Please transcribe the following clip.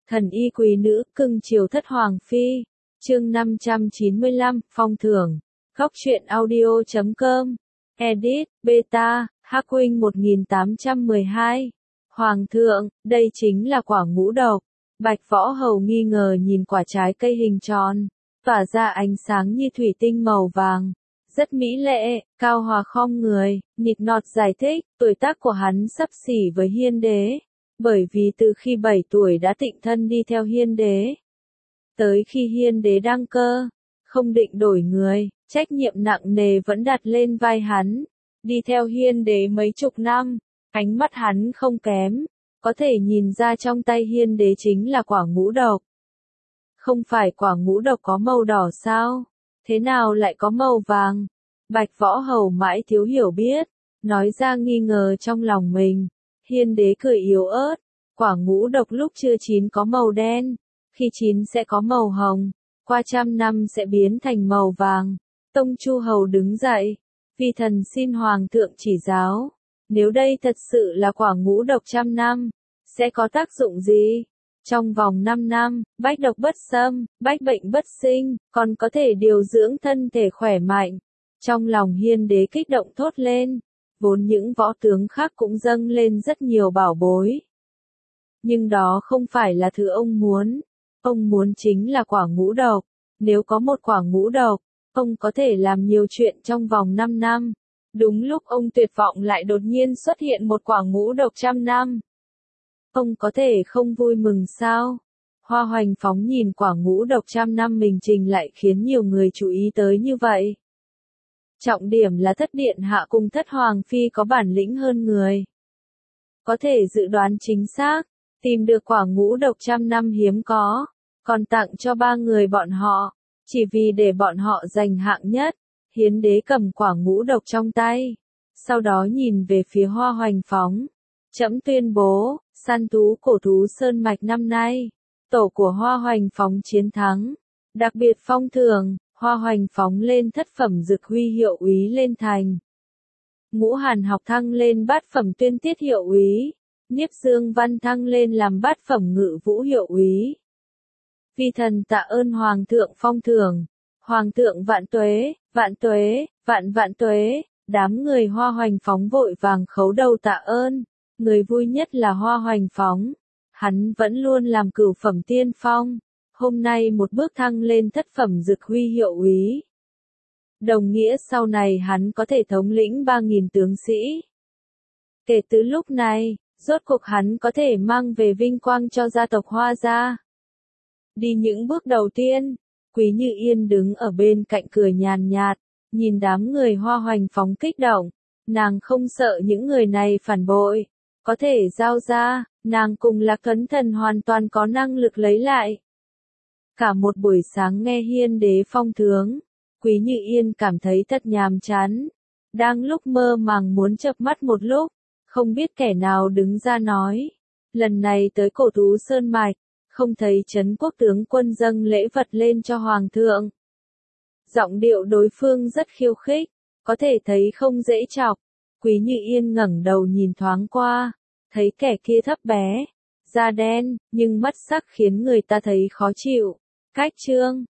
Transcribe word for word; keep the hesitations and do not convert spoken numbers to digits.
Thần y quý nữ, cưng chiều thất hoàng phi. Chương năm trăm chín mươi lăm, phong thưởng. Góc truyện audio chấm com. Edit, beta, Hắc Huynh một nghìn tám trăm mười hai. Hoàng thượng, đây chính là quả ngũ độc. Bạch Võ Hầu nghi ngờ nhìn quả trái cây hình tròn, tỏa ra ánh sáng như thủy tinh màu vàng. Rất mỹ lệ, Cao Hòa khom người, nịt nọt giải thích, tuổi tác của hắn sắp xỉ với Hiên Đế. Bởi vì từ khi bảy tuổi đã tịnh thân đi theo Hiên Đế. Tới khi Hiên Đế đăng cơ, không định đổi người, trách nhiệm nặng nề vẫn đặt lên vai hắn. Đi theo Hiên Đế mấy chục năm, ánh mắt hắn không kém, có thể nhìn ra trong tay Hiên Đế chính là quả ngũ độc. Không phải quả ngũ độc có màu đỏ sao? Thế nào lại có màu vàng? Bạch Võ Hầu mãi thiếu hiểu biết, nói ra nghi ngờ trong lòng mình. Hiên Đế cười yếu ớt, quả ngũ độc lúc chưa chín có màu đen, khi chín sẽ có màu hồng, qua trăm năm sẽ biến thành màu vàng. Tông Chu Hầu đứng dậy, vi thần xin Hoàng thượng chỉ giáo, nếu đây thật sự là quả ngũ độc trăm năm, sẽ có tác dụng gì? Trong vòng năm năm, bách độc bất xâm, bách bệnh bất sinh, còn có thể điều dưỡng thân thể khỏe mạnh. Trong lòng Hiên Đế kích động thốt lên. Vốn những võ tướng khác cũng dâng lên rất nhiều bảo bối. Nhưng đó không phải là thứ ông muốn. Ông muốn chính là quả ngũ độc. Nếu có một quả ngũ độc, ông có thể làm nhiều chuyện trong vòng năm năm. Đúng lúc ông tuyệt vọng lại đột nhiên xuất hiện một quả ngũ độc trăm năm. Ông có thể không vui mừng sao? Hoa Hoành Phóng nhìn quả ngũ độc trăm năm mình trình lại khiến nhiều người chú ý tới như vậy. Trọng điểm là thất điện hạ cùng thất hoàng phi có bản lĩnh hơn người. Có thể dự đoán chính xác, tìm được quả ngũ độc trăm năm hiếm có, còn tặng cho ba người bọn họ, chỉ vì để bọn họ giành hạng nhất. Hiến Đế cầm quả ngũ độc trong tay, sau đó nhìn về phía Hoa Hoành Phóng. Trẫm tuyên bố, săn thú cổ thú Sơn Mạch năm nay, tổ của Hoa Hoành Phóng chiến thắng, đặc biệt phong thưởng. Hoa Hoành Phóng lên thất phẩm dực huy hiệu úy lên thành. Ngũ Hàn Học thăng lên bát phẩm tuyên tiết hiệu úy. Niếp Dương Văn thăng lên làm bát phẩm ngự vũ hiệu úy. Vi thần tạ ơn Hoàng thượng phong thưởng. Hoàng thượng vạn tuế, vạn tuế, vạn vạn tuế. Đám người Hoa Hoành Phóng vội vàng khấu đầu tạ ơn. Người vui nhất là Hoa Hoành Phóng. Hắn vẫn luôn làm cửu phẩm tiên phong. Hôm nay một bước thăng lên thất phẩm dực huy hiệu úy. Đồng nghĩa sau này hắn có thể thống lĩnh ba nghìn tướng sĩ. Kể từ lúc này, rốt cuộc hắn có thể mang về vinh quang cho gia tộc Hoa gia. Đi những bước đầu tiên, Quý Như Yên đứng ở bên cạnh cười nhàn nhạt, nhìn đám người Hoa Hoành Phóng kích động. Nàng không sợ những người này phản bội, có thể giao ra, nàng cùng Lạc Cấn Thần hoàn toàn có năng lực lấy lại. Cả một buổi sáng nghe Hiên Đế phong thưởng, Quý Như Yên cảm thấy thật nhàm chán. Đang lúc mơ màng muốn chợp mắt một lúc, không biết kẻ nào đứng ra nói. Lần này tới cổ thú Sơn Mạch, không thấy Trấn Quốc tướng quân dâng lễ vật lên cho Hoàng thượng. Giọng điệu đối phương rất khiêu khích, có thể thấy không dễ chọc. Quý Như Yên ngẩng đầu nhìn thoáng qua, thấy kẻ kia thấp bé, da đen, nhưng mắt sắc khiến người ta thấy khó chịu. Cách trương,